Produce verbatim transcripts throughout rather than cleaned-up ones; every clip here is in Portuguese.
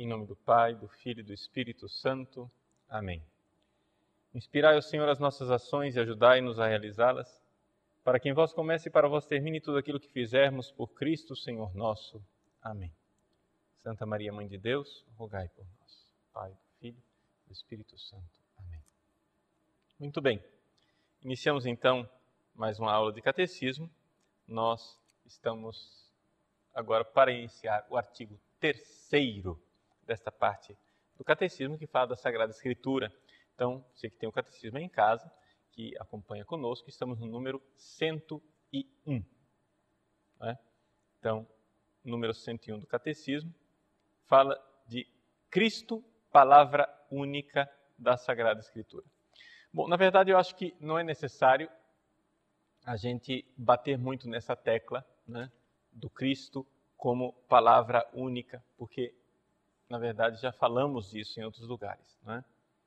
Em nome do Pai, do Filho e do Espírito Santo. Amém. Inspirai, ó Senhor, as nossas ações e ajudai-nos a realizá-las, para que em vós comece e para vós termine tudo aquilo que fizermos por Cristo, Senhor nosso. Amém. Santa Maria, Mãe de Deus, rogai por nós. Pai, do Filho e do Espírito Santo. Amém. Muito bem. Iniciamos então mais uma aula de catecismo. Nós estamos agora para iniciar o artigo terceiro desta parte do catecismo que fala da Sagrada Escritura. Então, você que tem o catecismo aí em casa, que acompanha conosco, estamos no número cento e um. Né? Então, número cento e um do catecismo fala de Cristo, palavra única da Sagrada Escritura. Bom, na verdade eu acho que não é necessário a gente bater muito nessa tecla, né, do Cristo como palavra única, porque na verdade já falamos disso em outros lugares, né?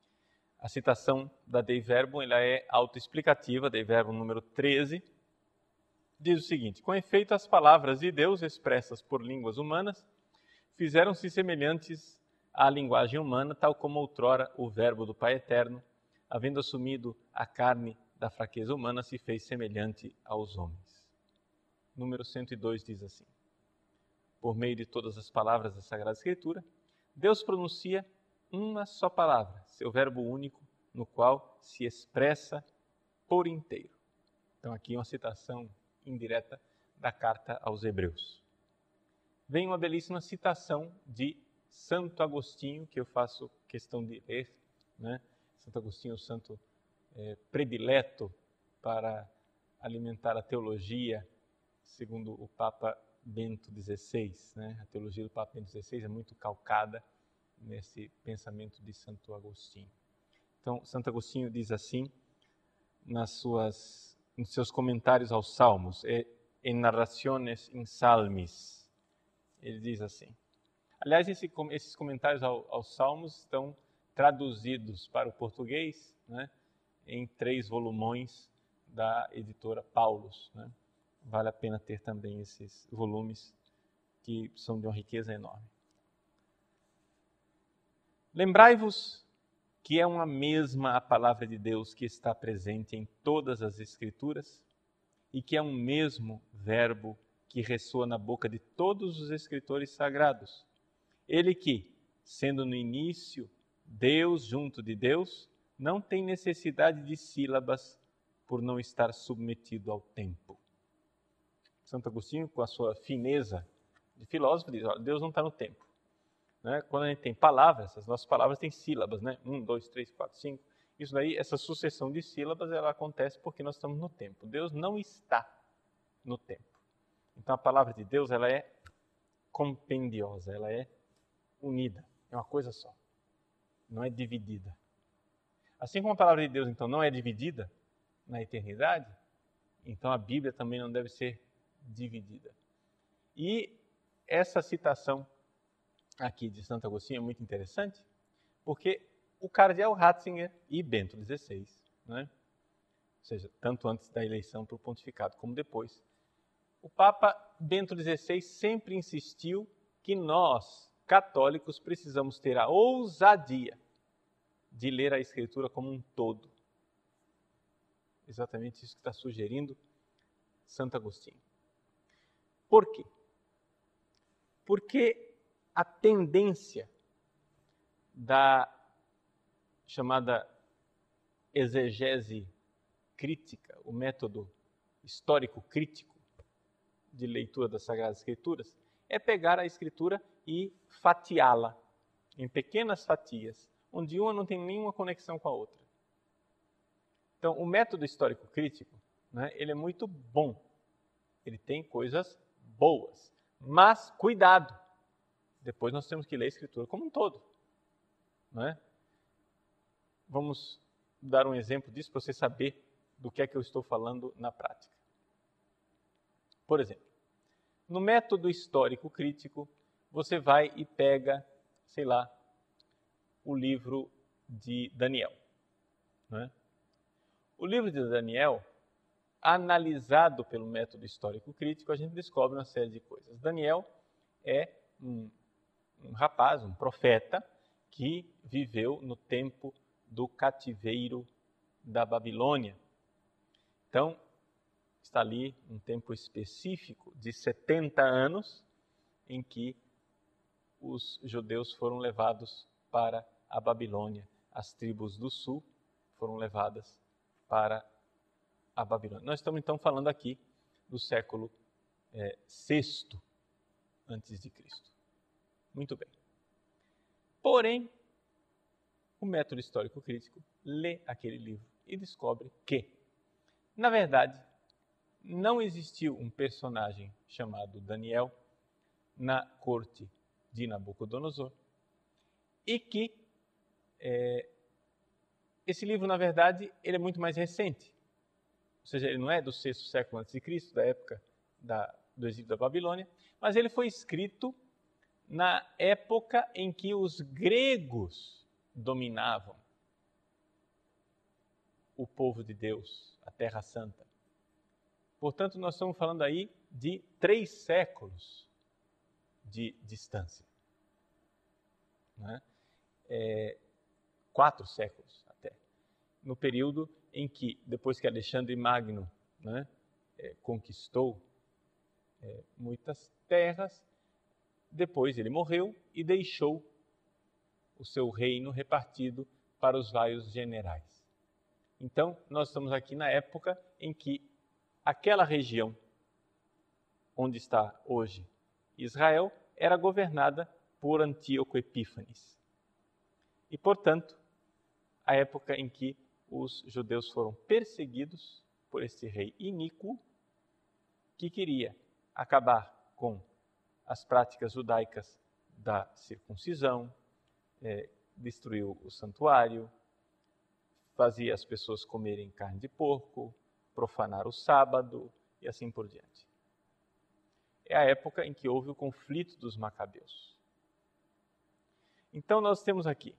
A citação da Dei Verbum, ela é autoexplicativa, Dei Verbum número treze, diz o seguinte: com efeito, as palavras de Deus expressas por línguas humanas fizeram-se semelhantes à linguagem humana, tal como outrora o Verbo do Pai Eterno, havendo assumido a carne da fraqueza humana, se fez semelhante aos homens. Número cento e dois diz assim: por meio de todas as palavras da Sagrada Escritura, Deus pronuncia uma só palavra, seu verbo único, no qual se expressa por inteiro. Então aqui uma citação indireta da carta aos Hebreus. Vem uma belíssima citação de Santo Agostinho, que eu faço questão de ler, né? Santo Agostinho, o santo é, predileto para alimentar a teologia, segundo o Papa Bento dezesseis. Né? A teologia do Papa Bento dezesseis é muito calcada nesse pensamento de Santo Agostinho. Então, Santo Agostinho diz assim, nas suas, nos seus comentários aos Salmos, é, em Narraciones in Salmis, ele diz assim. Aliás, esse, esses comentários ao, aos Salmos estão traduzidos para o português, né, em três volumões da editora Paulus. Né? Vale a pena ter também esses volumes que são de uma riqueza enorme. Lembrai-vos que é uma mesma a palavra de Deus que está presente em todas as Escrituras e que é um mesmo verbo que ressoa na boca de todos os escritores sagrados. Ele que, sendo no início Deus junto de Deus, não tem necessidade de sílabas por não estar submetido ao tempo. Santo Agostinho, com a sua fineza de filósofo, diz, olha, Deus não está no tempo. Né? Quando a gente tem palavras, as nossas palavras têm sílabas, né? Um, dois, três, quatro, cinco. Isso daí, essa sucessão de sílabas, ela acontece porque nós estamos no tempo. Deus não está no tempo. Então a palavra de Deus, ela é compendiosa, ela é unida, é uma coisa só. Não é dividida. Assim como a palavra de Deus, então, não é dividida na eternidade, então a Bíblia também não deve ser dividida. E essa citação aqui de Santo Agostinho é muito interessante, porque o cardeal Ratzinger e Bento dezesseis, né? Ou seja, tanto antes da eleição para o pontificado como depois, o Papa Bento dezesseis sempre insistiu que nós, católicos, precisamos ter a ousadia de ler a Escritura como um todo. Exatamente isso que está sugerindo Santo Agostinho. Por quê? Porque a tendência da chamada exegese crítica, o método histórico-crítico de leitura das Sagradas Escrituras, é pegar a Escritura e fatiá-la em pequenas fatias, onde uma não tem nenhuma conexão com a outra. Então, o método histórico-crítico, né, ele é muito bom. Ele tem coisas boas. Mas, cuidado! Depois nós temos que ler a Escritura como um todo. Não é? Vamos dar um exemplo disso para você saber do que é que eu estou falando na prática. Por exemplo, no método histórico-crítico, você vai e pega, sei lá, o livro de Daniel. Não é? O livro de Daniel, analisado pelo método histórico-crítico, a gente descobre uma série de coisas. Daniel é um, um rapaz, um profeta, que viveu no tempo do cativeiro da Babilônia. Então, está ali um tempo específico de setenta anos em que os judeus foram levados para a Babilônia. As tribos do sul foram levadas para a Babilônia. Nós estamos então falando aqui do século é, sexto antes de Cristo. Muito bem. Porém, o método histórico crítico lê aquele livro e descobre que, na verdade, não existiu um personagem chamado Daniel na corte de Nabucodonosor e que é, esse livro, na verdade, ele é muito mais recente. Ou seja, ele não é do sexto século antes de Cristo, da época da, do exílio da Babilônia, mas ele foi escrito na época em que os gregos dominavam o povo de Deus, a Terra Santa. Portanto, nós estamos falando aí de três séculos de distância. Né? É, quatro séculos até. No período em que, depois que Alexandre Magno né, é, conquistou é, muitas terras, depois ele morreu e deixou o seu reino repartido para os vários generais. Então, nós estamos aqui na época em que aquela região onde está hoje Israel era governada por Antíoco Epífanes. E, portanto, a época em que os judeus foram perseguidos por esse rei iníquo que queria acabar com as práticas judaicas da circuncisão, é, destruiu o santuário, fazia as pessoas comerem carne de porco, profanar o sábado e assim por diante. É a época em que houve o conflito dos Macabeus. Então nós temos aqui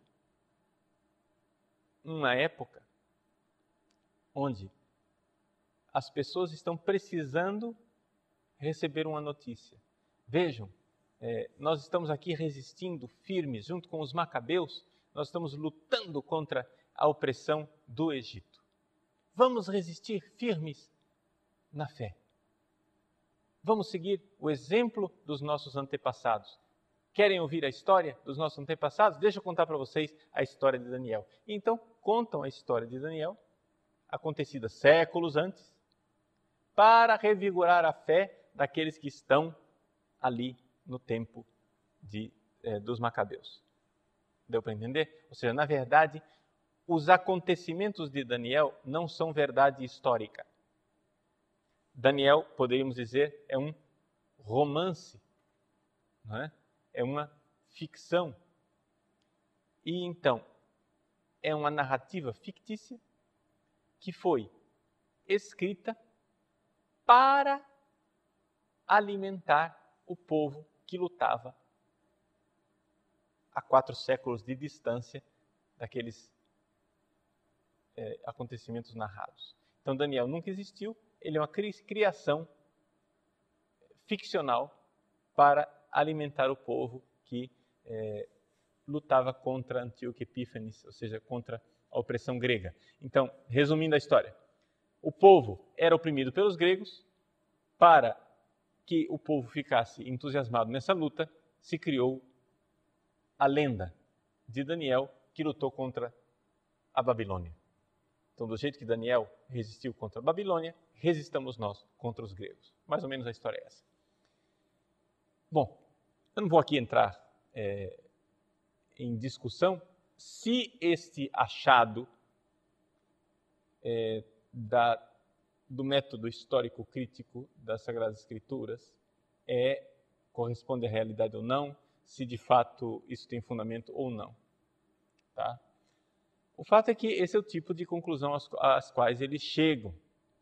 uma época onde as pessoas estão precisando receber uma notícia. Vejam, é, nós estamos aqui resistindo firmes junto com os Macabeus, nós estamos lutando contra a opressão do Egito. Vamos resistir firmes na fé. Vamos seguir o exemplo dos nossos antepassados. Querem ouvir a história dos nossos antepassados? Deixa eu contar para vocês a história de Daniel. E então, contam a história de Daniel, acontecida séculos antes, para revigorar a fé daqueles que estão ali no tempo de, eh, dos Macabeus. Deu para entender? Ou seja, na verdade, os acontecimentos de Daniel não são verdade histórica. Daniel, poderíamos dizer, é um romance, não é? É uma ficção. E então, é uma narrativa fictícia que foi escrita para alimentar o povo que lutava a quatro séculos de distância daqueles é, acontecimentos narrados. Então, Daniel nunca existiu, ele é uma criação ficcional para alimentar o povo que é, lutava contra Antíoco Epífanes, ou seja, contra a opressão grega. Então, resumindo a história, o povo era oprimido pelos gregos. Para que o povo ficasse entusiasmado nessa luta, se criou a lenda de Daniel, que lutou contra a Babilônia. Então, do jeito que Daniel resistiu contra a Babilônia, resistamos nós contra os gregos. Mais ou menos a história é essa. Bom, eu não vou aqui entrar é, em discussão se este achado é, da, do método histórico crítico das Sagradas Escrituras é, corresponde à realidade ou não, se de fato isso tem fundamento ou não. Tá? O fato é que esse é o tipo de conclusão às, às quais eles chegam,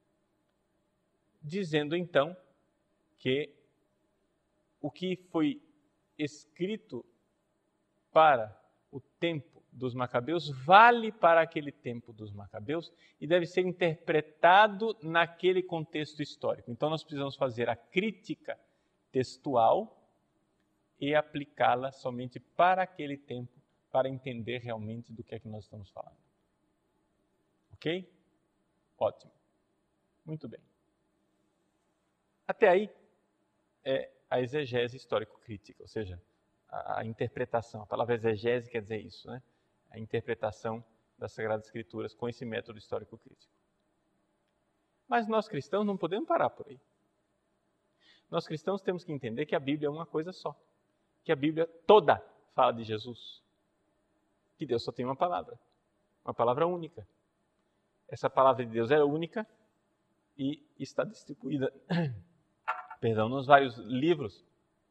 dizendo então que o que foi escrito para o tempo dos Macabeus vale para aquele tempo dos Macabeus e deve ser interpretado naquele contexto histórico. Então nós precisamos fazer a crítica textual e aplicá-la somente para aquele tempo, para entender realmente do que é que nós estamos falando. Ok? Ótimo. Muito bem. Até aí é a exegese histórico-crítica, ou seja, a, a interpretação. A palavra exegese quer dizer isso, né? A interpretação das Sagradas Escrituras com esse método histórico-crítico. Mas nós cristãos não podemos parar por aí. Nós cristãos temos que entender que a Bíblia é uma coisa só. Que a Bíblia toda fala de Jesus. Que Deus só tem uma palavra. Uma palavra única. Essa palavra de Deus é única e está distribuída, perdão, nos vários livros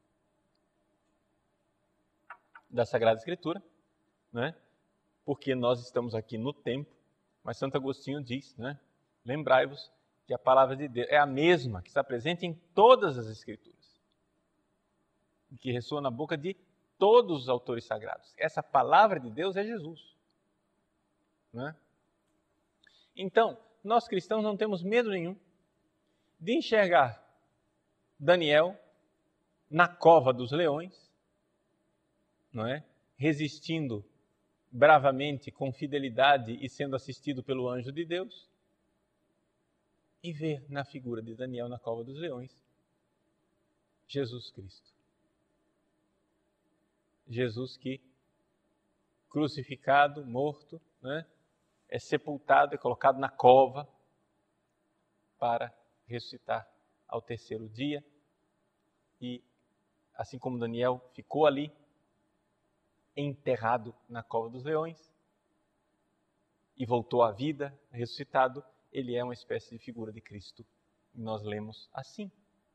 da Sagrada Escritura, né? Porque nós estamos aqui no tempo, mas Santo Agostinho diz, né? Lembrai-vos que a palavra de Deus é a mesma que está presente em todas as Escrituras e que ressoa na boca de todos os autores sagrados. Essa palavra de Deus é Jesus, né? Então, nós cristãos não temos medo nenhum de enxergar Daniel na cova dos leões, não é? Resistindo bravamente, com fidelidade e sendo assistido pelo anjo de Deus, e ver na figura de Daniel na cova dos leões Jesus Cristo. Jesus que, crucificado, morto, né, é sepultado, é colocado na cova para ressuscitar ao terceiro dia. E, assim como Daniel ficou ali, enterrado na cova dos leões, e voltou à vida, ressuscitado, ele é uma espécie de figura de Cristo. E nós lemos assim.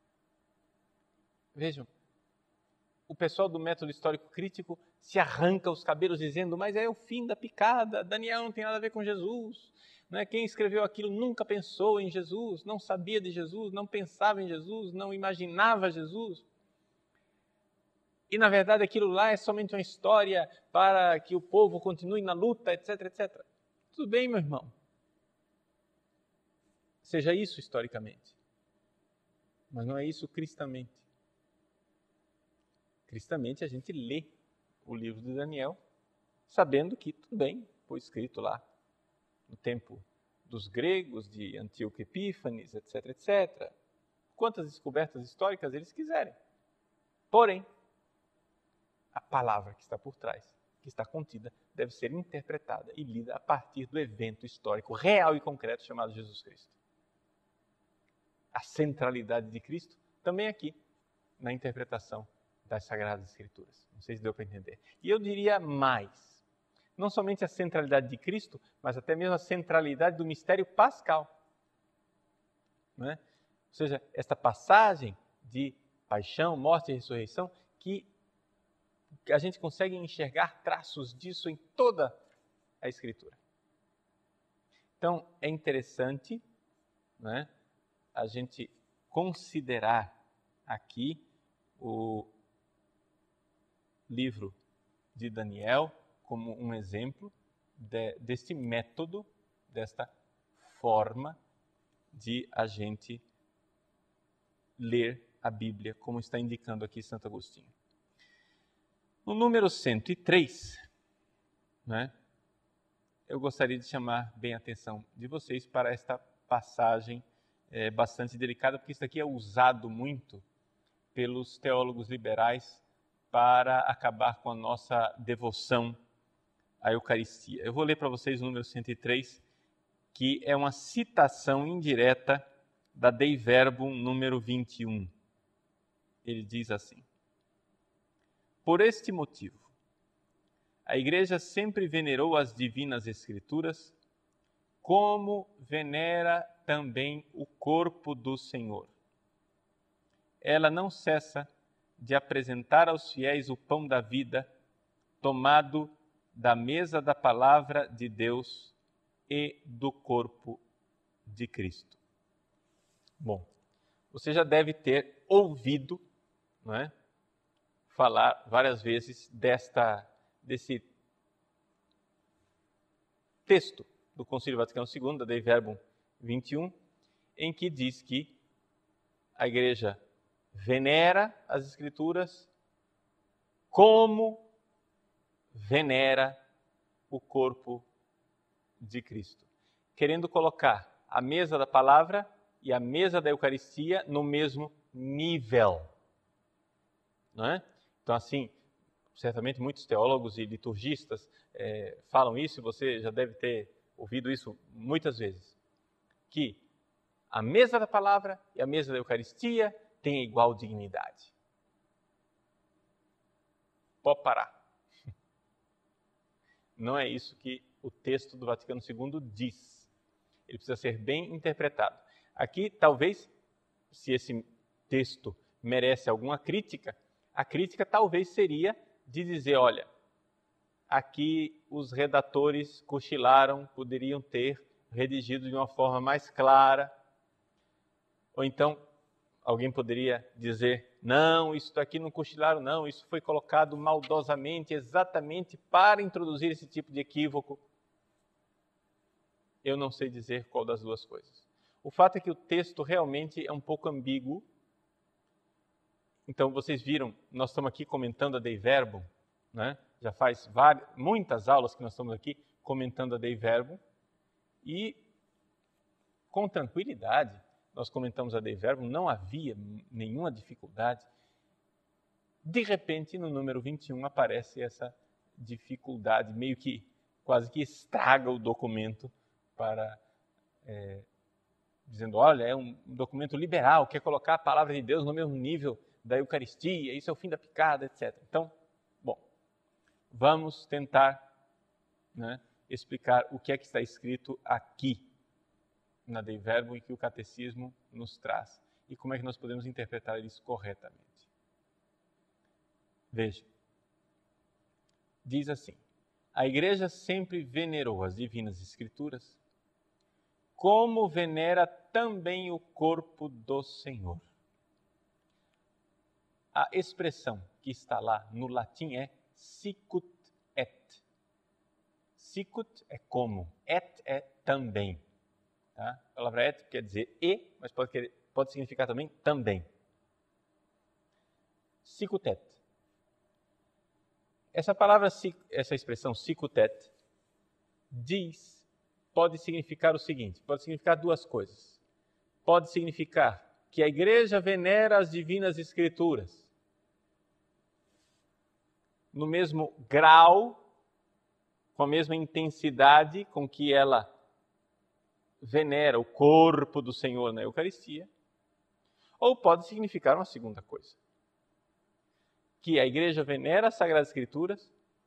Vejam, o pessoal do método histórico crítico se arranca os cabelos dizendo, mas é o fim da picada, Daniel não tem nada a ver com Jesus. Não é? Quem escreveu aquilo nunca pensou em Jesus, não sabia de Jesus, não pensava em Jesus, não imaginava Jesus. E, na verdade, aquilo lá é somente uma história para que o povo continue na luta, etc, etcétera. Tudo bem, meu irmão. Seja isso historicamente. Mas não é isso cristamente. Cristamente, a gente lê o livro de Daniel, sabendo que, tudo bem, foi escrito lá no tempo dos gregos, de Antíoco Epífanes, etc, etcétera. Quantas descobertas históricas eles quiserem. Porém, a palavra que está por trás, que está contida, deve ser interpretada e lida a partir do evento histórico real e concreto chamado Jesus Cristo. A centralidade de Cristo também aqui, na interpretação das Sagradas Escrituras. Não sei se deu para entender. E eu diria mais, não somente a centralidade de Cristo, mas até mesmo a centralidade do mistério pascal. Não é? Ou seja, esta passagem de paixão, morte e ressurreição, que a gente consegue enxergar traços disso em toda a Escritura. Então, é interessante, né, a gente considerar aqui o livro de Daniel como um exemplo de, deste método, desta forma de a gente ler a Bíblia, como está indicando aqui Santo Agostinho. No número cento e três, né, eu gostaria de chamar bem a atenção de vocês para esta passagem é, bastante delicada, porque isso aqui é usado muito pelos teólogos liberais para acabar com a nossa devoção à Eucaristia. Eu vou ler para vocês o número cento e três, que é uma citação indireta da Dei Verbum número vinte e um. Ele diz assim: por este motivo, a Igreja sempre venerou as divinas Escrituras, como venera também o corpo do Senhor. Ela não cessa de apresentar aos fiéis o pão da vida, tomado da mesa da palavra de Deus e do corpo de Cristo. Bom, você já deve ter ouvido, não é, falar várias vezes desta, desse texto do Concílio Vaticano segundo, da Dei Verbum vinte e um, em que diz que a Igreja venera as Escrituras como venera o corpo de Cristo, querendo colocar a mesa da palavra e a mesa da Eucaristia no mesmo nível, não é? Então, assim, certamente muitos teólogos e liturgistas é, falam isso, e você já deve ter ouvido isso muitas vezes, que a mesa da palavra e a mesa da Eucaristia têm igual dignidade. Pode parar. Não é isso que o texto do Vaticano segundo diz. Ele precisa ser bem interpretado. Aqui, talvez, se esse texto merece alguma crítica, a crítica talvez seria de dizer, olha, aqui os redatores cochilaram, poderiam ter redigido de uma forma mais clara. Ou então, alguém poderia dizer, não, isso aqui não cochilaram, não, isso foi colocado maldosamente, exatamente para introduzir esse tipo de equívoco. Eu não sei dizer qual das duas coisas. O fato é que o texto realmente é um pouco ambíguo. Então, vocês viram, nós estamos aqui comentando a Dei Verbum, né? Já faz várias, muitas aulas que nós estamos aqui comentando a Dei Verbum, e com tranquilidade nós comentamos a Dei Verbum, não havia nenhuma dificuldade. De repente, no número vinte e um, aparece essa dificuldade, meio que, quase que estraga o documento, para, é, dizendo, olha, é um documento liberal, quer colocar a palavra de Deus no mesmo nível da Eucaristia, isso é o fim da picada, etcétera. Então, bom, vamos tentar, né, explicar o que é que está escrito aqui na Dei Verbum e que o Catecismo nos traz, e como é que nós podemos interpretar isso corretamente. Veja, diz assim, a Igreja sempre venerou as Divinas Escrituras, como venera também o corpo do Senhor. A expressão que está lá no latim é sicut et. Sicut é como, et é também. Tá? A palavra et quer dizer e, mas pode, querer, pode significar também também. Sicut et. Essa palavra, essa expressão sicut et, diz, pode significar o seguinte, pode significar duas coisas. Pode significar que a Igreja venera as Divinas Escrituras no mesmo grau, com a mesma intensidade com que ela venera o corpo do Senhor na Eucaristia, ou pode significar uma segunda coisa, que a Igreja venera as Sagradas Escrituras,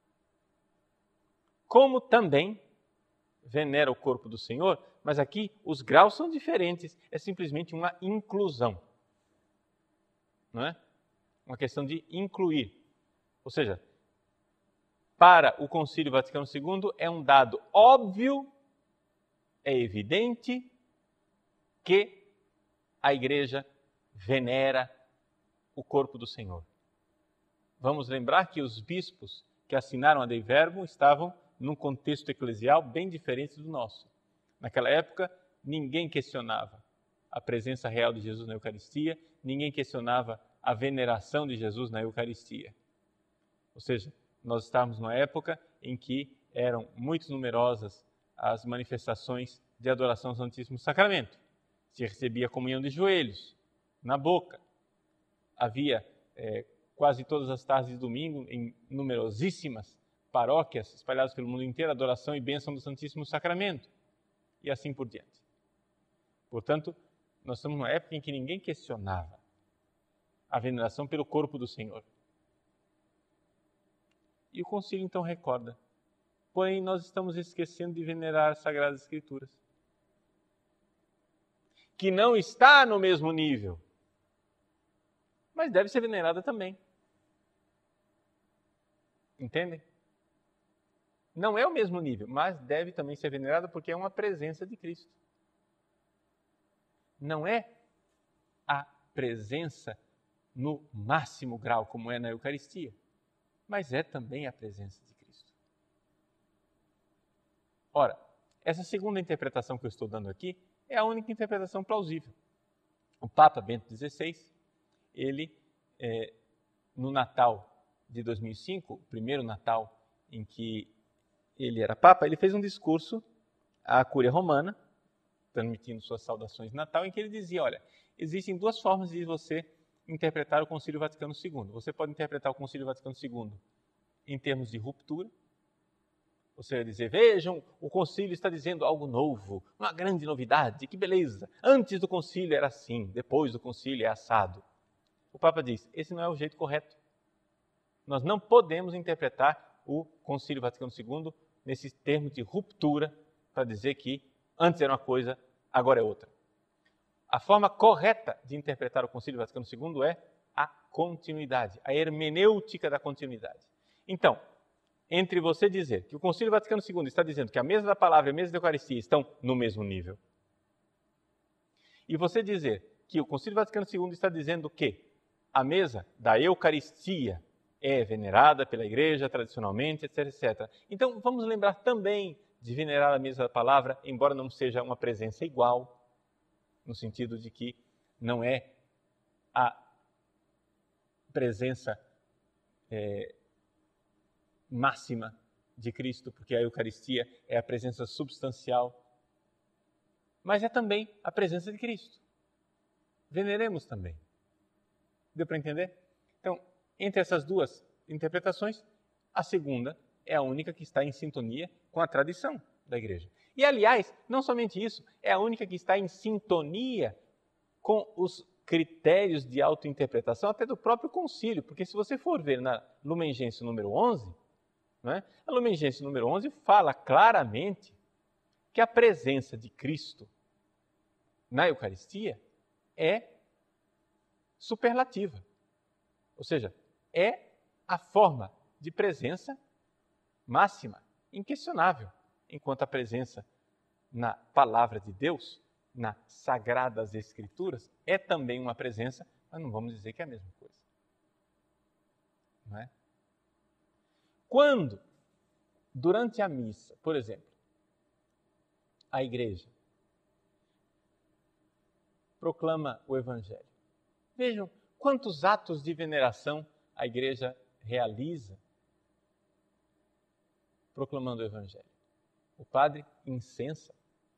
como também venera o corpo do Senhor, mas aqui os graus são diferentes, é simplesmente uma inclusão, não é? Uma questão de incluir, ou seja, para o Concílio Vaticano segundo é um dado óbvio, é evidente que a Igreja venera o corpo do Senhor. Vamos lembrar que os bispos que assinaram a Dei Verbum estavam num contexto eclesial bem diferente do nosso. Naquela época, ninguém questionava a presença real de Jesus na Eucaristia, ninguém questionava a veneração de Jesus na Eucaristia. Ou seja, nós estávamos numa época em que eram muito numerosas as manifestações de adoração ao Santíssimo Sacramento. Se recebia a comunhão de joelhos, na boca. Havia é, quase todas as tardes de domingo, em numerosíssimas paróquias espalhadas pelo mundo inteiro, adoração e bênção do Santíssimo Sacramento. E assim por diante. Portanto, nós estamos numa época em que ninguém questionava a veneração pelo corpo do Senhor. E o Concílio então recorda, porém nós estamos esquecendo de venerar as Sagradas Escrituras, que não está no mesmo nível, mas deve ser venerada também. Entendem? Não é o mesmo nível, mas deve também ser venerada porque é uma presença de Cristo. Não é a presença no máximo grau, como é na Eucaristia, mas é também a presença de Cristo. Ora, essa segunda interpretação que eu estou dando aqui é a única interpretação plausível. O Papa Bento dezesseis, ele, é, no Natal de dois mil e cinco, o primeiro Natal em que ele era Papa, ele fez um discurso à Cúria Romana, transmitindo suas saudações de Natal, em que ele dizia, olha, existem duas formas de você interpretar o Concílio Vaticano segundo. Você pode interpretar o Concílio Vaticano segundo em termos de ruptura, você vai dizer, vejam, o concílio está dizendo algo novo, uma grande novidade, que beleza. Antes do concílio era assim, depois do concílio é assado. O Papa diz, esse não é o jeito correto. Nós não podemos interpretar o Concílio Vaticano segundo nesse termo de ruptura para dizer que antes era uma coisa, agora é outra. A forma correta de interpretar o Concílio Vaticano segundo é a continuidade, a hermenêutica da continuidade. Então, entre você dizer que o Concílio Vaticano segundo está dizendo que a mesa da palavra e a mesa da Eucaristia estão no mesmo nível, e você dizer que o Concílio Vaticano segundo está dizendo que a mesa da Eucaristia é venerada pela Igreja tradicionalmente, etc, etcétera. Então, vamos lembrar também de venerar a mesa da palavra, embora não seja uma presença igual, no sentido de que não é a presença é, máxima de Cristo, porque a Eucaristia é a presença substancial, mas é também a presença de Cristo. Veneremos também. Deu para entender? Então, entre essas duas interpretações, a segunda é a única que está em sintonia com a tradição da Igreja. E, aliás, não somente isso, é a única que está em sintonia com os critérios de autointerpretação até do próprio concílio, porque se você for ver na Lumen Gentium número onze, não é? A Lumen Gentium número onze fala claramente que a presença de Cristo na Eucaristia é superlativa, ou seja, é a forma de presença máxima, inquestionável, enquanto a presença na Palavra de Deus, nas Sagradas Escrituras, é também uma presença, mas não vamos dizer que é a mesma coisa. Não é? Quando, durante a missa, por exemplo, a Igreja proclama o Evangelho, vejam quantos atos de veneração a Igreja realiza proclamando o Evangelho. O padre incensa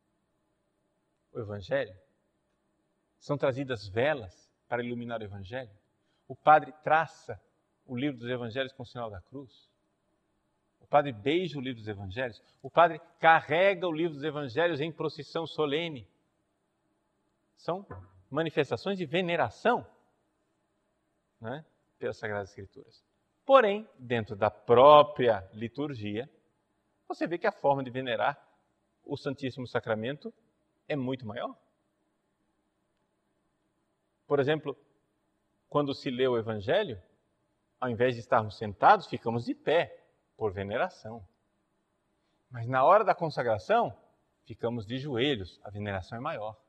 o Evangelho. São trazidas velas para iluminar o Evangelho. O padre traça o livro dos Evangelhos com o sinal da cruz. O padre beija o livro dos Evangelhos. O padre carrega o livro dos Evangelhos em procissão solene. São manifestações de veneração, né, pelas Sagradas Escrituras. Porém, dentro da própria liturgia, você vê que a forma de venerar o Santíssimo Sacramento é muito maior. Por exemplo, quando se lê o Evangelho, ao invés de estarmos sentados, ficamos de pé, por veneração. Mas na hora da consagração, ficamos de joelhos, a veneração é maior.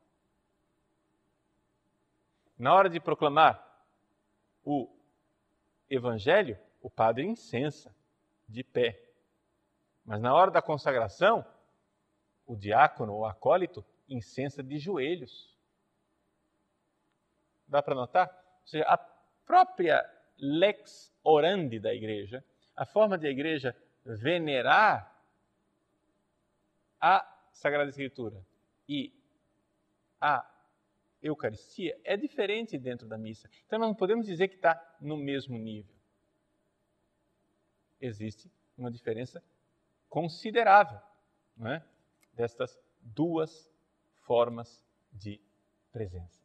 Na hora de proclamar o Evangelho, o padre incensa, de pé. Mas na hora da consagração, o diácono ou acólito incensa de joelhos. Dá para notar? Ou seja, a própria lex orandi da Igreja, a forma de a Igreja venerar a Sagrada Escritura e a Eucaristia é diferente dentro da missa. Então, nós não podemos dizer que está no mesmo nível. Existe uma diferença considerável, não é? Destas duas formas de presença.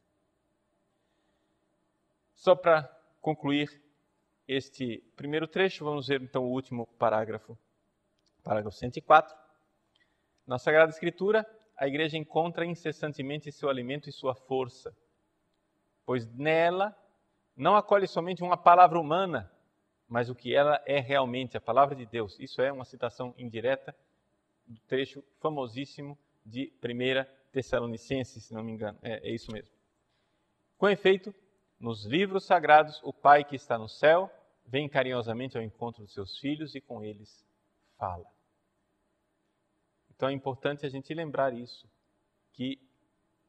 Só para concluir este primeiro trecho, vamos ver então o último parágrafo, parágrafo cento e quatro. Na Sagrada Escritura, a Igreja encontra incessantemente seu alimento e sua força, pois nela não acolhe somente uma palavra humana, mas o que ela é realmente, a palavra de Deus. Isso é uma citação indireta do trecho famosíssimo de primeira Tessalonicenses, se não me engano. É, é isso mesmo. Com efeito, nos livros sagrados, o Pai que está no céu vem carinhosamente ao encontro dos seus filhos e com eles fala. Então é importante a gente lembrar isso, que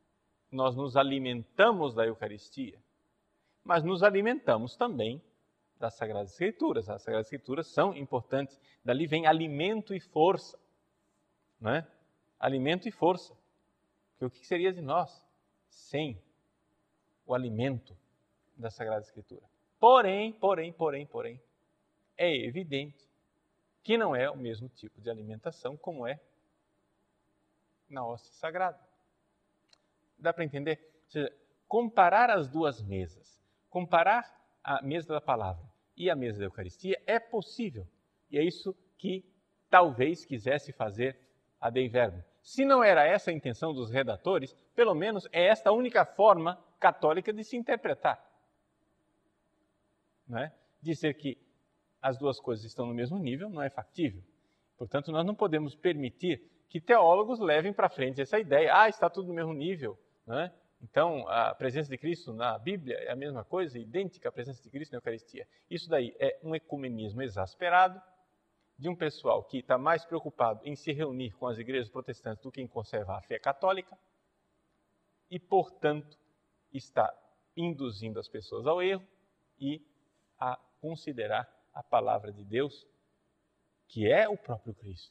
nós nos alimentamos da Eucaristia, mas nos alimentamos também das Sagradas Escrituras. As Sagradas Escrituras são importantes. Dali vem alimento e força. Não é? Alimento e força. Porque o que seria de nós sem o alimento da Sagrada Escritura? Porém, porém, porém, porém, é evidente que não é o mesmo tipo de alimentação como é na hóstia sagrada. Dá para entender? Ou seja, comparar as duas mesas, comparar a mesa da palavra e a mesa da Eucaristia é possível. E é isso que talvez quisesse fazer a Dei Verbum. Se não era essa a intenção dos redatores, pelo menos é esta a única forma católica de se interpretar. Não é? Dizer que as duas coisas estão no mesmo nível não é factível. Portanto, nós não podemos permitir que teólogos levem para frente essa ideia. Ah, está tudo no mesmo nível. Não é? Então, a presença de Cristo na Bíblia é a mesma coisa, idêntica à presença de Cristo na Eucaristia. Isso daí é um ecumenismo exasperado de um pessoal que está mais preocupado em se reunir com as igrejas protestantes do que em conservar a fé católica e, portanto, está induzindo as pessoas ao erro e a considerar a palavra de Deus, que é o próprio Cristo,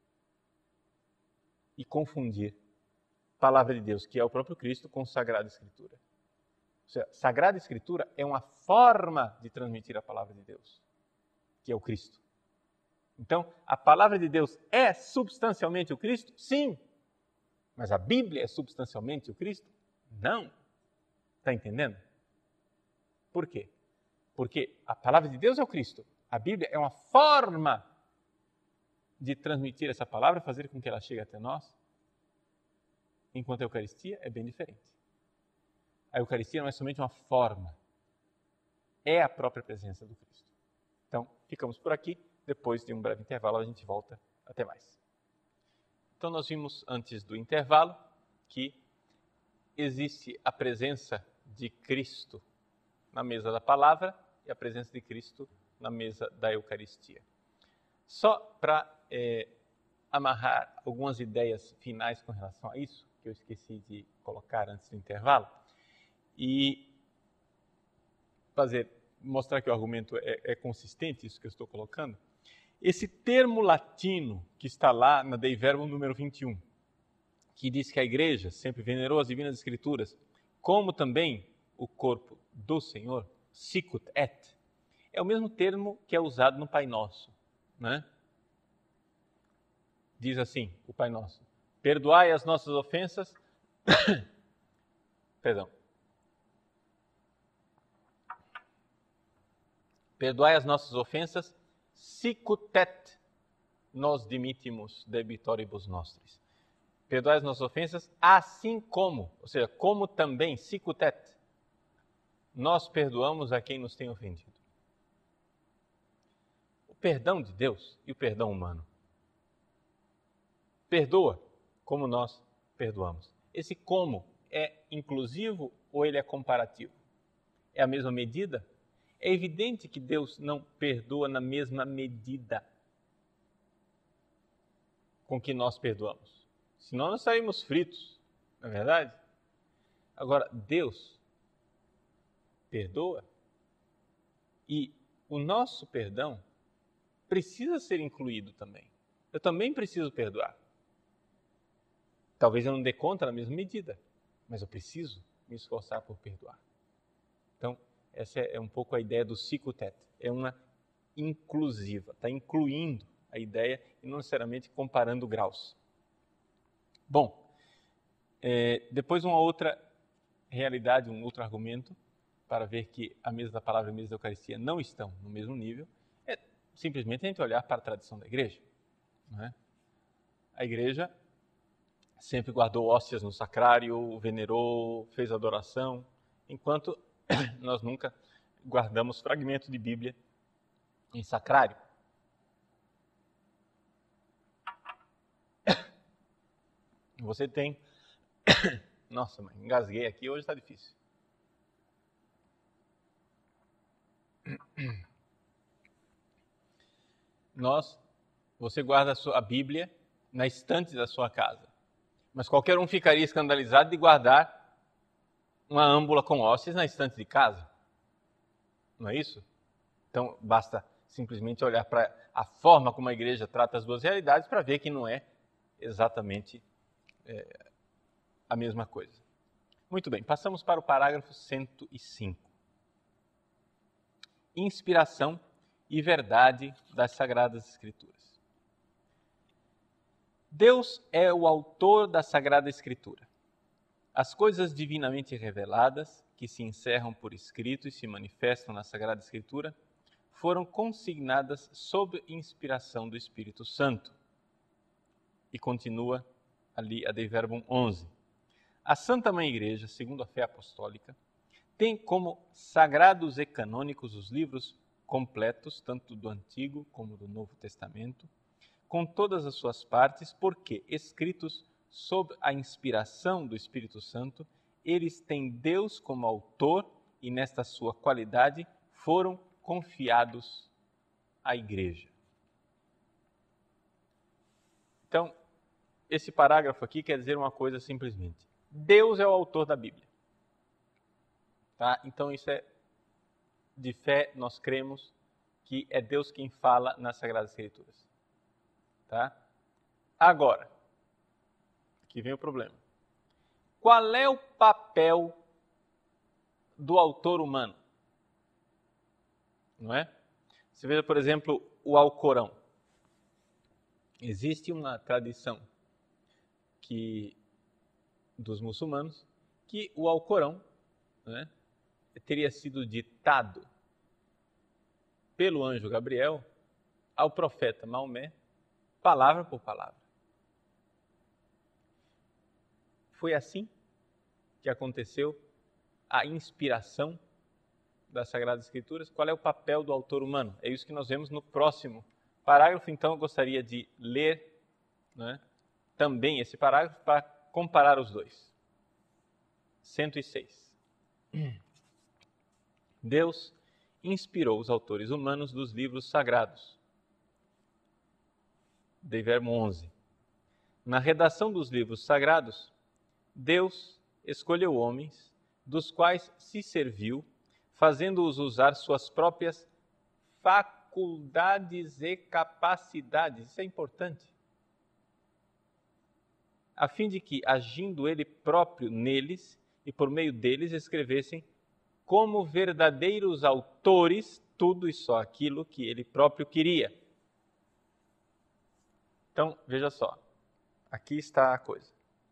e confundir a palavra de Deus, que é o próprio Cristo, com Sagrada Escritura. Ou seja, Sagrada Escritura é uma forma de transmitir a palavra de Deus, que é o Cristo. Então, a palavra de Deus é substancialmente o Cristo? Sim. Mas a Bíblia é substancialmente o Cristo? Não. Está entendendo? Por quê? Porque a palavra de Deus é o Cristo. A Bíblia é uma forma de transmitir essa palavra, fazer com que ela chegue até nós, enquanto a Eucaristia é bem diferente. A Eucaristia não é somente uma forma, é a própria presença do Cristo. Então, ficamos por aqui. Depois de um breve intervalo, a gente volta. Até mais. Então, nós vimos antes do intervalo que existe a presença de Cristo na mesa da palavra e a presença de Cristo na mesa da Eucaristia. Só para é, amarrar algumas ideias finais com relação a isso, que eu esqueci de colocar antes do intervalo, e fazer, mostrar que o argumento é, é consistente, isso que eu estou colocando. Esse termo latino que está lá na Dei Verbum número vinte e um, que diz que a Igreja sempre venerou as Divinas Escrituras, como também o corpo do Senhor, sicut et, é o mesmo termo que é usado no Pai Nosso, né? Diz assim, o Pai Nosso: perdoai as nossas ofensas, perdão, perdoai as nossas ofensas, sicut et nos dimittimus debitoribus nostris. Perdoai as nossas ofensas, assim como, ou seja, como também, sicut et, nós perdoamos a quem nos tem ofendido. O perdão de Deus e o perdão humano. Perdoa como nós perdoamos. Esse como é inclusivo ou ele é comparativo? É a mesma medida? É evidente que Deus não perdoa na mesma medida com que nós perdoamos. Senão nós saímos fritos, não é verdade? Agora, Deus perdoa e o nosso perdão precisa ser incluído também. Eu também preciso perdoar. Talvez eu não dê conta na mesma medida, mas eu preciso me esforçar por perdoar. Então, essa é um pouco a ideia do sicut et. É uma inclusiva, está incluindo a ideia e não necessariamente comparando graus. Bom, é, depois uma outra realidade, um outro argumento para ver que a mesa da palavra e a mesa da Eucaristia não estão no mesmo nível, é simplesmente a gente olhar para a tradição da igreja. Não é? A igreja sempre guardou hóstias no sacrário, venerou, fez adoração, enquanto nós nunca guardamos fragmento de Bíblia em sacrário. Você tem... Nossa, mãe, engasguei aqui, hoje está difícil. Nós, você guarda a, sua, a Bíblia na estante da sua casa. Mas qualquer um ficaria escandalizado de guardar uma âmbula com hóstias na estante de casa. Não é isso? Então, basta simplesmente olhar para a forma como a igreja trata as duas realidades para ver que não é exatamente é, a mesma coisa. Muito bem, passamos para o parágrafo cento e cinco. Inspiração e verdade das Sagradas Escrituras. Deus é o autor da Sagrada Escritura. As coisas divinamente reveladas, que se encerram por escrito e se manifestam na Sagrada Escritura, foram consignadas sob inspiração do Espírito Santo. E continua ali a Dei Verbum onze. A Santa Mãe Igreja, segundo a fé apostólica, tem como sagrados e canônicos os livros completos, tanto do Antigo como do Novo Testamento, com todas as suas partes, porque, escritos sob a inspiração do Espírito Santo, eles têm Deus como autor e, nesta sua qualidade, foram confiados à Igreja. Então, esse parágrafo aqui quer dizer uma coisa simplesmente. Deus é o autor da Bíblia. Tá? Então, isso é de fé, nós cremos que é Deus quem fala nas Sagradas Escrituras. Tá? Agora, aqui vem o problema. Qual é o papel do autor humano? Não é? Você veja, por exemplo, o Alcorão. Existe uma tradição que, dos muçulmanos que o Alcorão, né, teria sido ditado pelo anjo Gabriel ao profeta Maomé, palavra por palavra. Foi assim que aconteceu a inspiração das Sagradas Escrituras. Qual é o papel do autor humano? É isso que nós vemos no próximo parágrafo. Então, eu gostaria de ler, né, também esse parágrafo para comparar os dois. cento e seis. Deus inspirou os autores humanos dos livros sagrados. Dei Verbum onze. Na redação dos livros sagrados, Deus escolheu homens, dos quais se serviu, fazendo-os usar suas próprias faculdades e capacidades. Isso é importante. A fim de que, agindo Ele próprio neles e por meio deles, escrevessem como verdadeiros autores tudo e só aquilo que Ele próprio queria. Então, veja só. Aqui está a coisa.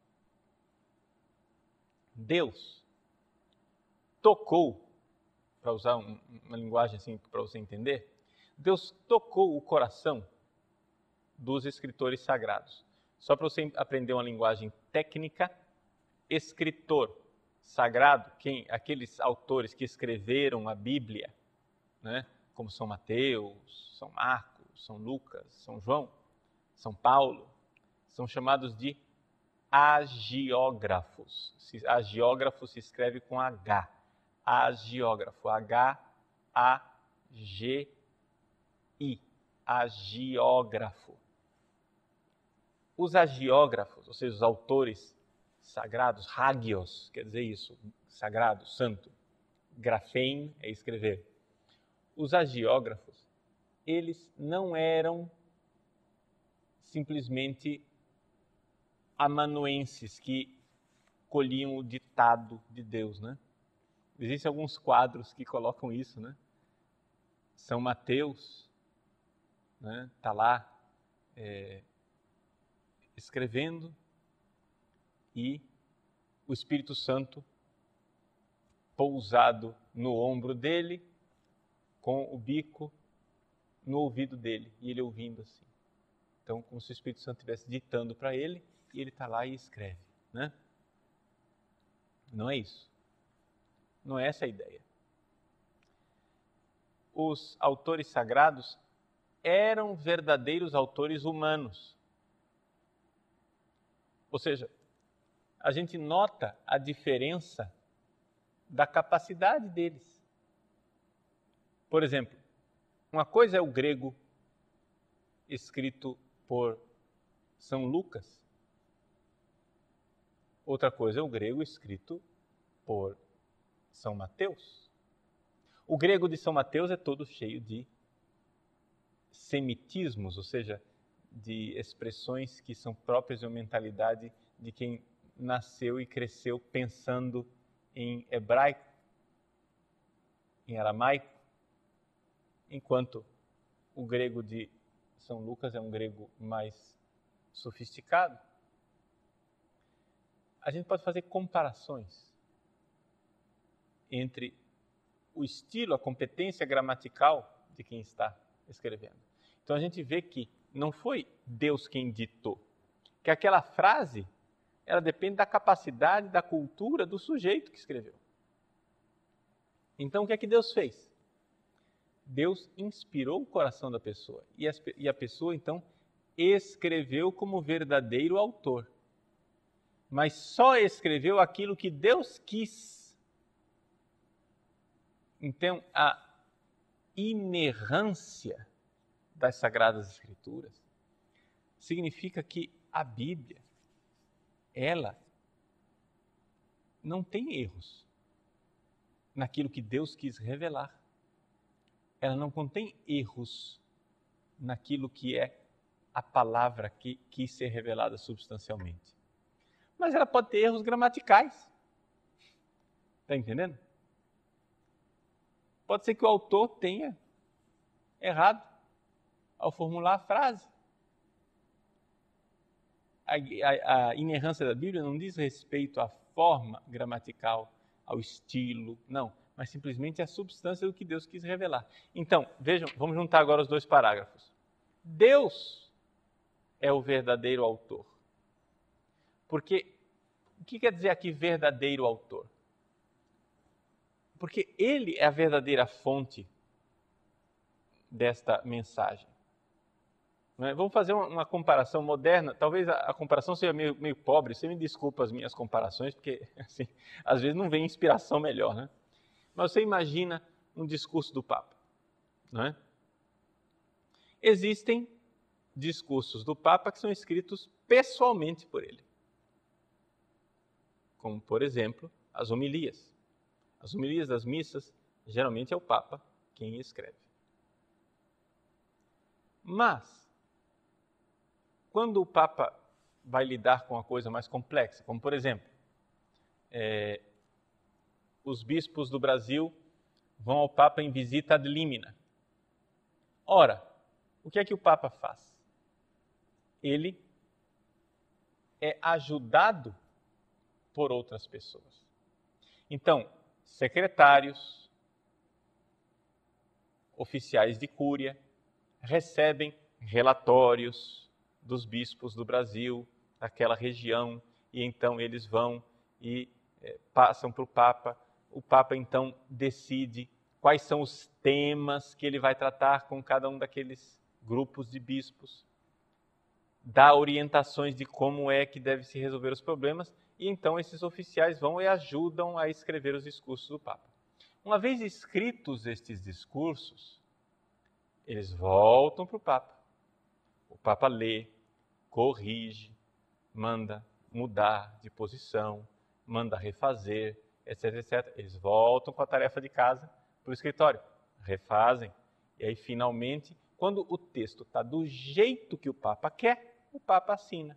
Deus tocou, para usar um, uma linguagem assim para você entender, Deus tocou o coração dos escritores sagrados. Só para você aprender uma linguagem técnica, escritor sagrado, quem, aqueles autores que escreveram a Bíblia, né, como São Mateus, São Marcos, São Lucas, São João, São Paulo, são chamados de hagiógrafos. Hagiógrafo se escreve com H. Hagiógrafo. H A G I. Hagiógrafo. Os hagiógrafos, ou seja, os autores sagrados, hagios, quer dizer isso, sagrado, santo. Grafein é escrever. Os hagiógrafos, eles não eram simplesmente amanuenses que colhiam o ditado de Deus, né? Existem alguns quadros que colocam isso, né? São Mateus, né? Tá lá é, escrevendo e o Espírito Santo pousado no ombro dele, com o bico no ouvido dele e ele ouvindo assim. Então, como se o Espírito Santo estivesse ditando para ele e ele está lá e escreve, né? Não é isso. Não é essa a ideia. Os autores sagrados eram verdadeiros autores humanos. Ou seja, a gente nota a diferença da capacidade deles. Por exemplo, uma coisa é o grego escrito por São Lucas, outra coisa é o grego escrito por São Mateus. O grego de São Mateus é todo cheio de semitismos, ou seja, de expressões que são próprias de uma mentalidade de quem nasceu e cresceu pensando em hebraico, em aramaico, enquanto o grego de São Lucas é um grego mais sofisticado. A gente pode fazer comparações entre o estilo, a competência gramatical de quem está escrevendo. Então a gente vê que não foi Deus quem ditou, que aquela frase, ela depende da capacidade, da cultura do sujeito que escreveu. Então o que é que Deus fez? Deus inspirou o coração da pessoa e a pessoa então escreveu como verdadeiro autor. Mas só escreveu aquilo que Deus quis. Então, a inerrância das Sagradas Escrituras significa que a Bíblia, ela não tem erros naquilo que Deus quis revelar. Ela não contém erros naquilo que é a palavra que quis ser revelada substancialmente. Mas ela pode ter erros gramaticais. Está entendendo? Pode ser que o autor tenha errado ao formular a frase. A, a, a inerrância da Bíblia não diz respeito à forma gramatical, ao estilo, não, mas simplesmente à substância do que Deus quis revelar. Então, vejam, vamos juntar agora os dois parágrafos. Deus é o verdadeiro autor. Porque, o que quer dizer aqui verdadeiro autor? Porque ele é a verdadeira fonte desta mensagem. Não é? Vamos fazer uma, uma comparação moderna, talvez a, a comparação seja meio, meio pobre, você me desculpa as minhas comparações, porque assim, às vezes não vem inspiração melhor, né? Mas você imagina um discurso do Papa, não é? Existem discursos do Papa que são escritos pessoalmente por ele. Como, por exemplo, as homilias. As homilias das missas, geralmente é o Papa quem escreve. Mas, quando o Papa vai lidar com uma coisa mais complexa, como, por exemplo, é, os bispos do Brasil vão ao Papa em visita ad limina. Ora, o que é que o Papa faz? Ele é ajudado por outras pessoas. Então, secretários, oficiais de cúria, recebem relatórios dos bispos do Brasil, daquela região, e então eles vão e é, passam para o Papa. O Papa então decide quais são os temas que ele vai tratar com cada um daqueles grupos de bispos, dá orientações de como é que deve se resolver os problemas, e então esses oficiais vão e ajudam a escrever os discursos do Papa. Uma vez escritos estes discursos, eles voltam para o Papa. O Papa lê, corrige, manda mudar de posição, manda refazer, etc, etcétera. Eles voltam com a tarefa de casa para o escritório, refazem, e aí finalmente, quando o texto está do jeito que o Papa quer, o Papa assina.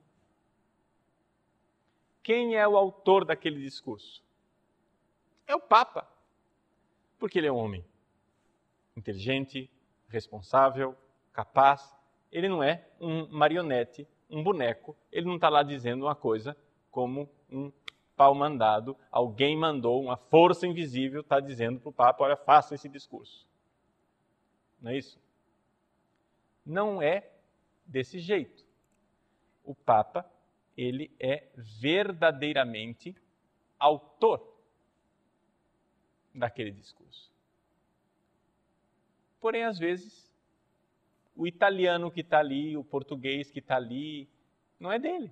Quem é o autor daquele discurso? É o Papa, porque ele é um homem inteligente, responsável, capaz. Ele não é um marionete, um boneco. Ele não está lá dizendo uma coisa como um pau mandado. Alguém mandou, uma força invisível está dizendo para o Papa, olha, faça esse discurso. Não é isso? Não é desse jeito. O Papa, ele é verdadeiramente autor daquele discurso. Porém, às vezes, o italiano que está ali, o português que está ali, não é dele.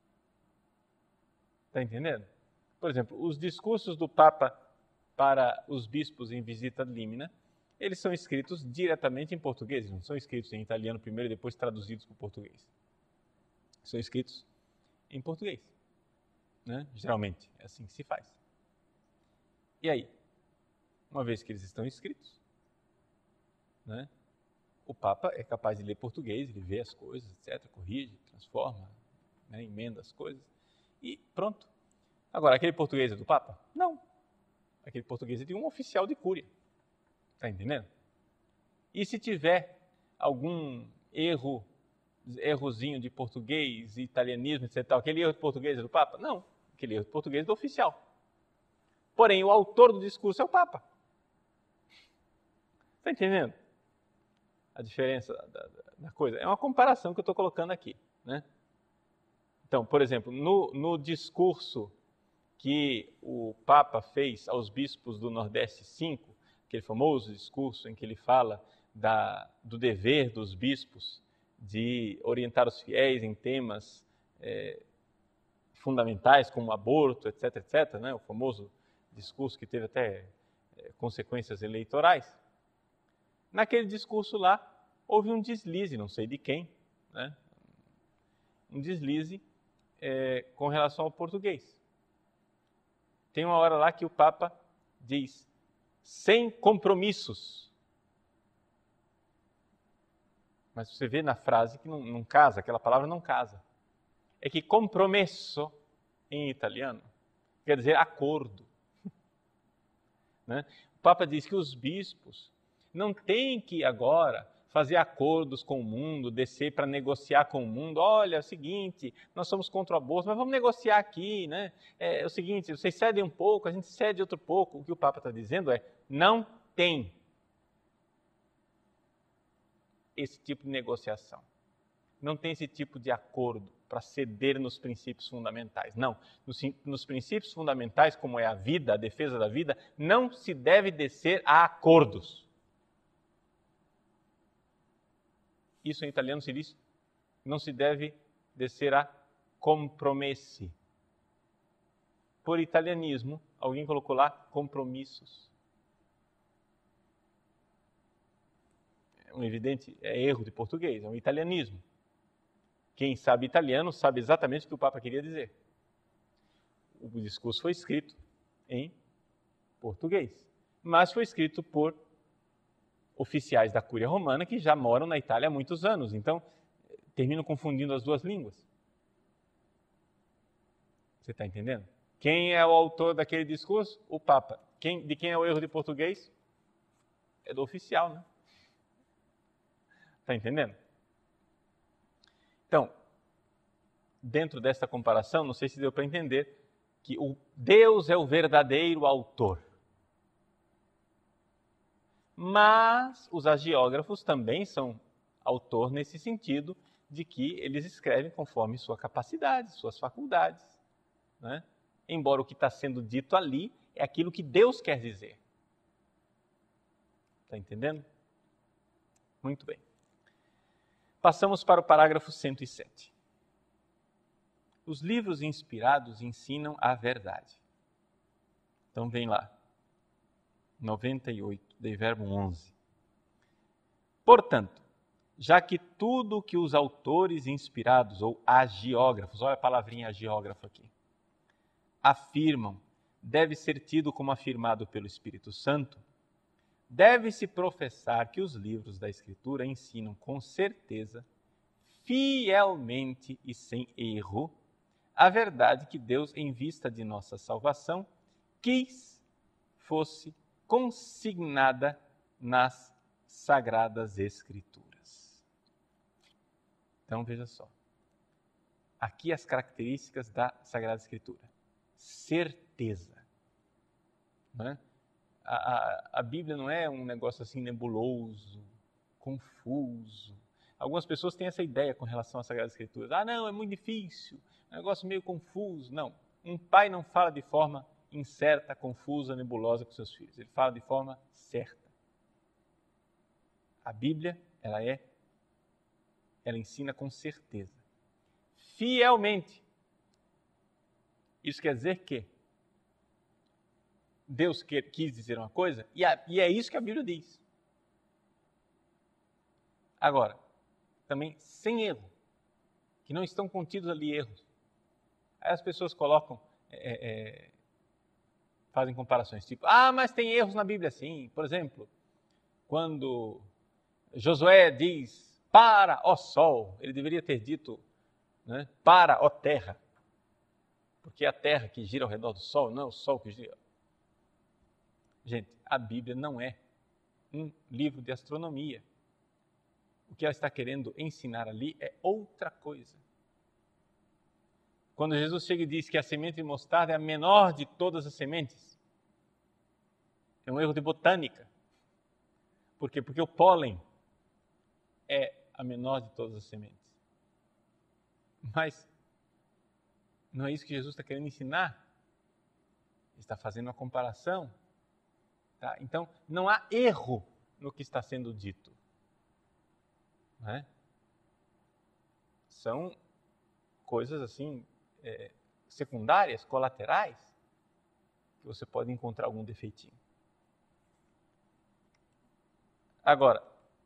Está entendendo? Por exemplo, os discursos do Papa para os bispos em visita ad limina, eles são escritos diretamente em português, não são escritos em italiano primeiro e depois traduzidos para o português. São escritos em português, né? Geralmente, é assim que se faz. E aí? uma vez que eles estão escritos, né? O Papa é capaz de ler português, ele vê as coisas, etcétera, corrige, transforma, né, emenda as coisas e pronto. Agora, aquele português é do Papa? Não. Aquele português é de um oficial de cúria. Está entendendo? E se tiver algum erro, errozinho de português, italianismo, etcétera, aquele erro de português é do Papa? Não. Aquele erro de português é do oficial. Porém, o autor do discurso é o Papa. Está entendendo a diferença da, da, da coisa? É uma comparação que eu estou colocando aqui, né? Então, por exemplo, no, no discurso que o Papa fez aos bispos do Nordeste cinco, aquele famoso discurso em que ele fala da, do dever dos bispos de orientar os fiéis em temas é, fundamentais como aborto, etc, etcétera, né? O famoso discurso que teve até é, consequências eleitorais. Naquele discurso lá, houve um deslize, não sei de quem, né? Um deslize é, com relação ao português. Tem uma hora lá que o Papa diz, sem compromissos. Mas você vê na frase que não, não casa, aquela palavra não casa. É que compromesso, em italiano, quer dizer acordo. Né? O Papa diz que os bispos não têm que agora fazer acordos com o mundo, descer para negociar com o mundo. Olha, é o seguinte, nós somos contra o aborto, mas vamos negociar aqui, né? É, é o seguinte, vocês cedem um pouco, a gente cede outro pouco. O que o Papa está dizendo é, não tem esse tipo de negociação. Não tem esse tipo de acordo para ceder nos princípios fundamentais. Não, nos, nos princípios fundamentais, como é a vida, a defesa da vida, não se deve descer a acordos. Isso em italiano se diz, não se deve descer a compromessi. Por italianismo, alguém colocou lá compromissos. É um evidente é erro de português, é um italianismo. Quem sabe italiano sabe exatamente o que o Papa queria dizer. O discurso foi escrito em português, mas foi escrito por oficiais da Cúria Romana que já moram na Itália há muitos anos. Então, terminam confundindo as duas línguas. Você está entendendo? Quem é o autor daquele discurso? O Papa. Quem, de quem é o erro de português? É do oficial, né? Está entendendo? Então, dentro desta comparação, não sei se deu para entender que o Deus é o verdadeiro autor. Mas os agiógrafos também são autor nesse sentido de que eles escrevem conforme sua capacidade, suas faculdades, né? Embora o que está sendo dito ali é aquilo que Deus quer dizer. Está entendendo? Muito bem. Passamos para o parágrafo cento e sete. Os livros inspirados ensinam a verdade. Então vem lá. noventa e oito, Dei Verbum onze. Portanto, já que tudo que os autores inspirados, ou agiógrafos, olha a palavrinha agiógrafo aqui, afirmam deve ser tido como afirmado pelo Espírito Santo, deve-se professar que os livros da Escritura ensinam com certeza, fielmente e sem erro, a verdade que Deus, em vista de nossa salvação, quis fosse consignada nas Sagradas Escrituras. Então, veja só. Aqui as características da Sagrada Escritura. Certeza. Não é? a, a, a Bíblia não é um negócio assim nebuloso, confuso. Algumas pessoas têm essa ideia com relação às Sagradas Escrituras. Ah, não, é muito difícil, é um negócio meio confuso. Não, um pai não fala de forma incerta, confusa, nebulosa com seus filhos. Ele fala de forma certa. A Bíblia, ela é, ela ensina com certeza. Fielmente. Isso quer dizer que Deus quis dizer uma coisa, e, a, e é isso que a Bíblia diz. Agora, também sem erro, que não estão contidos ali erros. Aí as pessoas colocam é, é, fazem comparações, tipo, ah, mas tem erros na Bíblia sim. Por exemplo, quando Josué diz, para, ó sol, ele deveria ter dito, né, para, ó terra, porque é a terra que gira ao redor do sol, não é o sol que gira. Gente, a Bíblia não é um livro de astronomia. O que ela está querendo ensinar ali é outra coisa. Quando Jesus chega e diz que a semente de mostarda é a menor de todas as sementes, é um erro de botânica. Por quê? Porque o pólen é a menor de todas as sementes. Mas não é isso que Jesus está querendo ensinar. Ele está fazendo uma comparação. Tá? Então, não há erro no que está sendo dito. Não é? São coisas assim, é, secundárias, colaterais, que você pode encontrar algum defeitinho. Agora,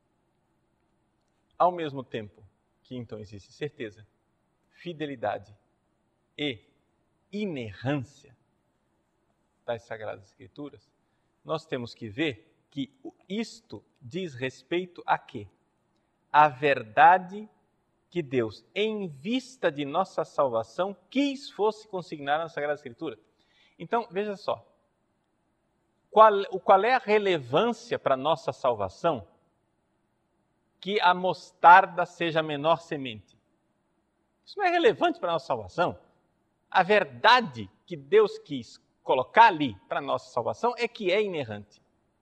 ao mesmo tempo que então existe certeza, fidelidade e inerrância das Sagradas Escrituras, nós temos que ver que isto diz respeito a quê? A verdade que Deus, em vista de nossa salvação, quis fosse consignada na Sagrada Escritura. Então, veja só, qual, qual é a relevância para a nossa salvação que a mostarda seja a menor semente? Isso não é relevante para a nossa salvação. A verdade que Deus quis colocar ali para a nossa salvação é que é inerrante.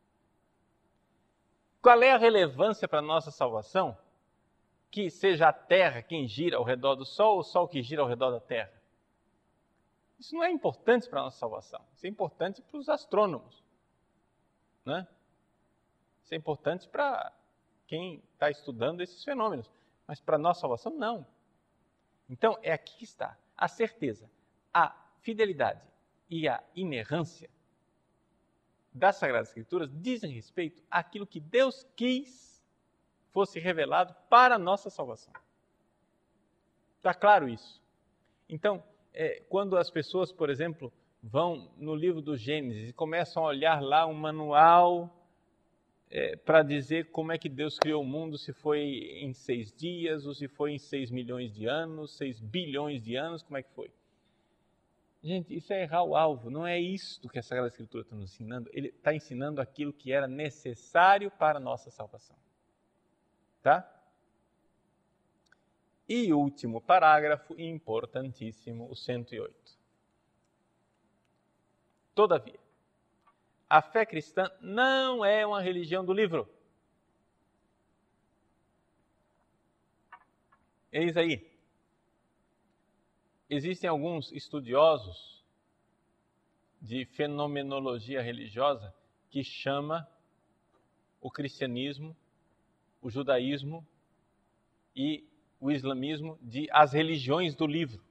Qual é a relevância para a nossa salvação? Que seja a Terra quem gira ao redor do Sol, ou o Sol que gira ao redor da Terra. Isso não é importante para a nossa salvação. Isso é importante para os astrônomos, né? Isso é importante para quem está estudando esses fenômenos. Mas para a nossa salvação, não. Então, é aqui que está a certeza, a fidelidade e a inerrância das Sagradas Escrituras dizem respeito àquilo que Deus quis fosse revelado para a nossa salvação. Está claro isso? Então, é, quando as pessoas, por exemplo, vão no livro do Gênesis e começam a olhar lá um manual é, para dizer como é que Deus criou o mundo, se foi em seis dias, ou se foi em seis milhões de anos, seis bilhões de anos, como é que foi? Gente, isso é errar o alvo, não é isto que a Sagrada Escritura está nos ensinando. Ele está ensinando aquilo que era necessário para a nossa salvação. Tá? E último parágrafo, importantíssimo, o cento e oito. Todavia, a fé cristã não é uma religião do livro. Eis aí. Existem alguns estudiosos de fenomenologia religiosa que chamam o cristianismo, o judaísmo e o islamismo de as religiões do livro.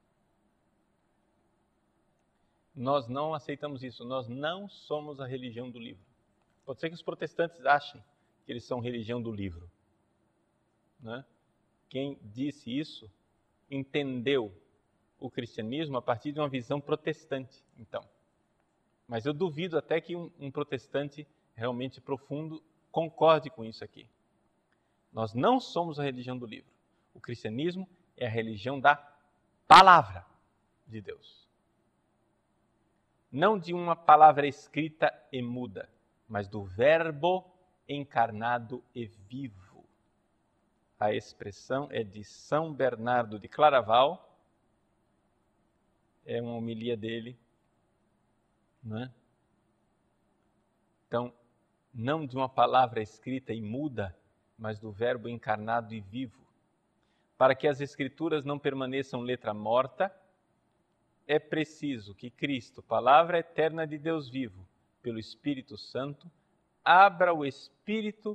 Nós não aceitamos isso, nós não somos a religião do livro. Pode ser que os protestantes achem que eles são religião do livro, né? Quem disse isso entendeu o cristianismo a partir de uma visão protestante, então. Mas eu duvido até que um, um protestante realmente profundo concorde com isso aqui. Nós não somos a religião do livro. O cristianismo é a religião da palavra de Deus. Não de uma palavra escrita e muda, mas do verbo encarnado e vivo. A expressão é de São Bernardo de Claraval, é uma homilia dele, não é? Então, não de uma palavra escrita e muda, mas do verbo encarnado e vivo. Para que as Escrituras não permaneçam letra morta, é preciso que Cristo, palavra eterna de Deus vivo, pelo Espírito Santo, abra o Espírito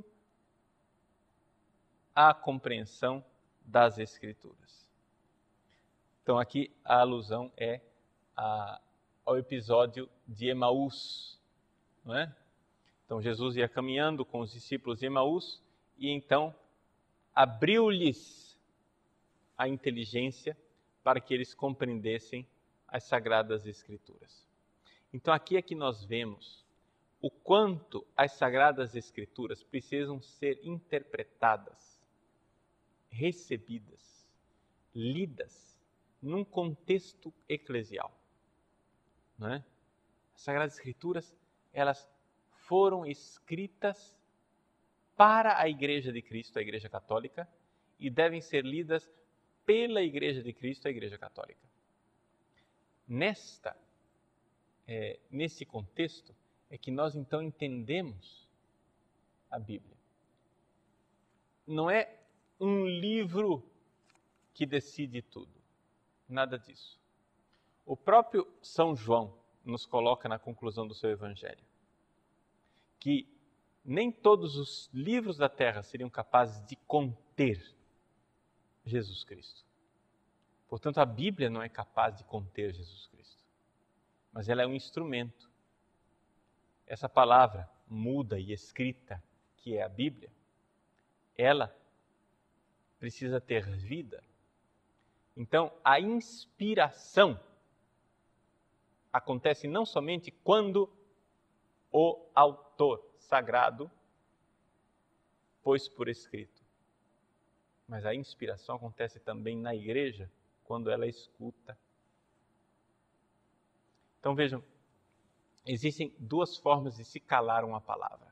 à compreensão das Escrituras. Então aqui a alusão é a, ao episódio de Emaús, não é? Então Jesus ia caminhando com os discípulos de Emaús e então abriu-lhes a inteligência para que eles compreendessem as Sagradas Escrituras. Então aqui é que nós vemos o quanto as Sagradas Escrituras precisam ser interpretadas, recebidas, lidas num contexto eclesial. Não é? As Sagradas Escrituras, elas foram escritas para a Igreja de Cristo, a Igreja Católica, e devem ser lidas pela Igreja de Cristo, a Igreja Católica. Nesta, é, nesse contexto, é que nós então entendemos a Bíblia. Não é um livro que decide tudo, nada disso. O próprio São João nos coloca na conclusão do seu Evangelho que nem todos os livros da terra seriam capazes de conter Jesus Cristo. Portanto, a Bíblia não é capaz de conter Jesus Cristo, mas ela é um instrumento. Essa palavra muda e escrita, que é a Bíblia, ela precisa ter vida. Então, a inspiração acontece não somente quando o autor sagrado pôs por escrito, mas a inspiração acontece também na igreja, quando ela escuta. Então vejam, existem duas formas de se calar uma palavra.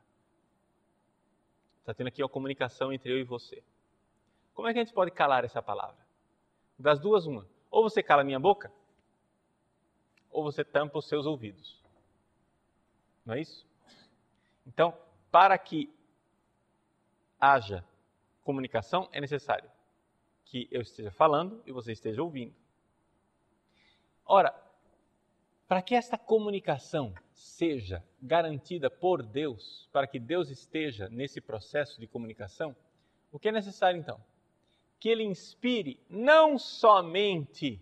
Está tendo aqui a comunicação entre eu e você. Como é que a gente pode calar essa palavra? Das duas, uma. Ou você cala a minha boca, ou você tampa os seus ouvidos. Não é isso? Então, para que haja comunicação, é necessário que eu esteja falando e você esteja ouvindo. Ora, para que esta comunicação seja garantida por Deus, para que Deus esteja nesse processo de comunicação, o que é necessário então? Que Ele inspire não somente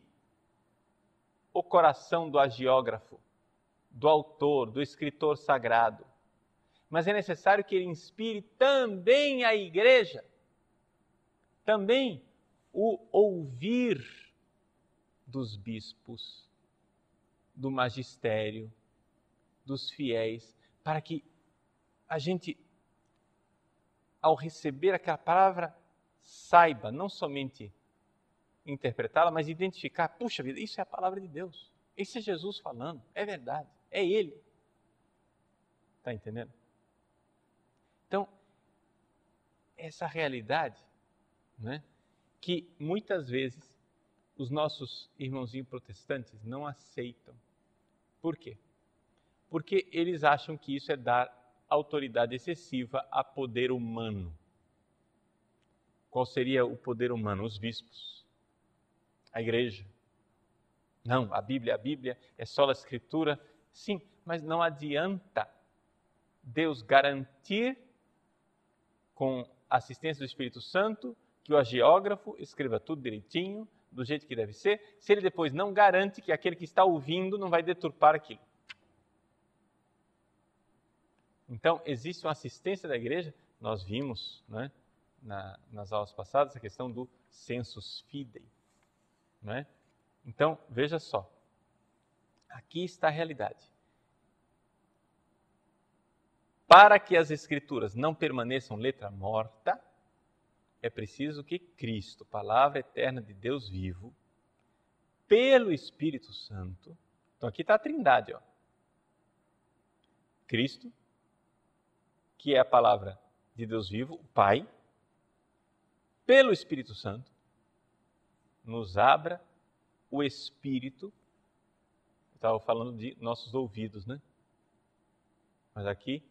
o coração do agiógrafo, do autor, do escritor sagrado, mas é necessário que Ele inspire também a igreja, também o ouvir dos bispos, do magistério, dos fiéis, para que a gente, ao receber aquela palavra, saiba não somente interpretá-la, mas identificar, puxa vida, isso é a palavra de Deus, isso é Jesus falando, é verdade, é Ele. Está entendendo? Então, essa realidade, né, que muitas vezes os nossos irmãozinhos protestantes não aceitam. Por quê? Porque eles acham que isso é dar autoridade excessiva a poder humano. Qual seria o poder humano? Os bispos, a igreja. Não, a Bíblia, a Bíblia é só a Escritura. Sim, mas não adianta Deus garantir com a assistência do Espírito Santo que o agiógrafo escreva tudo direitinho, do jeito que deve ser, se ele depois não garante que aquele que está ouvindo não vai deturpar aquilo. Então, existe uma assistência da igreja, nós vimos, né, na, nas aulas passadas, a questão do sensus fidei. Né? Então, veja só, aqui está a realidade. Para que as Escrituras não permaneçam letra morta, é preciso que Cristo, palavra eterna de Deus vivo, pelo Espírito Santo, então aqui está a trindade, ó. Cristo, que é a palavra de Deus vivo, o Pai, pelo Espírito Santo, nos abra o Espírito, eu estava falando de nossos ouvidos, né? Mas aqui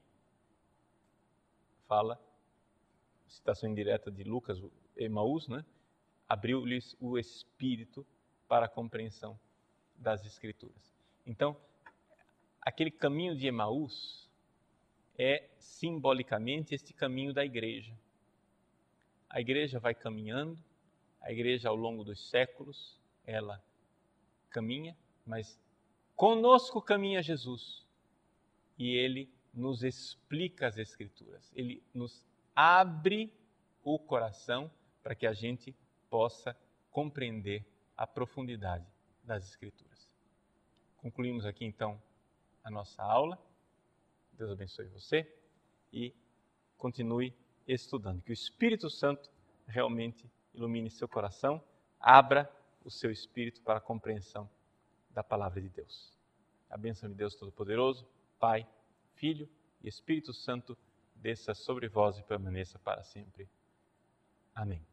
fala, citação indireta de Lucas, Emaús, né? Abriu-lhes o Espírito para a compreensão das Escrituras. Então, aquele caminho de Emaús é simbolicamente este caminho da igreja. A igreja vai caminhando, a igreja ao longo dos séculos, ela caminha, mas conosco caminha Jesus. E Ele nos explica as Escrituras. Ele nos abre o coração para que a gente possa compreender a profundidade das Escrituras. Concluímos aqui então a nossa aula. Deus abençoe você e continue estudando. Que o Espírito Santo realmente ilumine seu coração, abra o seu espírito para a compreensão da palavra de Deus. A bênção de Deus Todo-Poderoso, Pai, Filho e Espírito Santo, desça sobre vós e permaneça para sempre. Amém.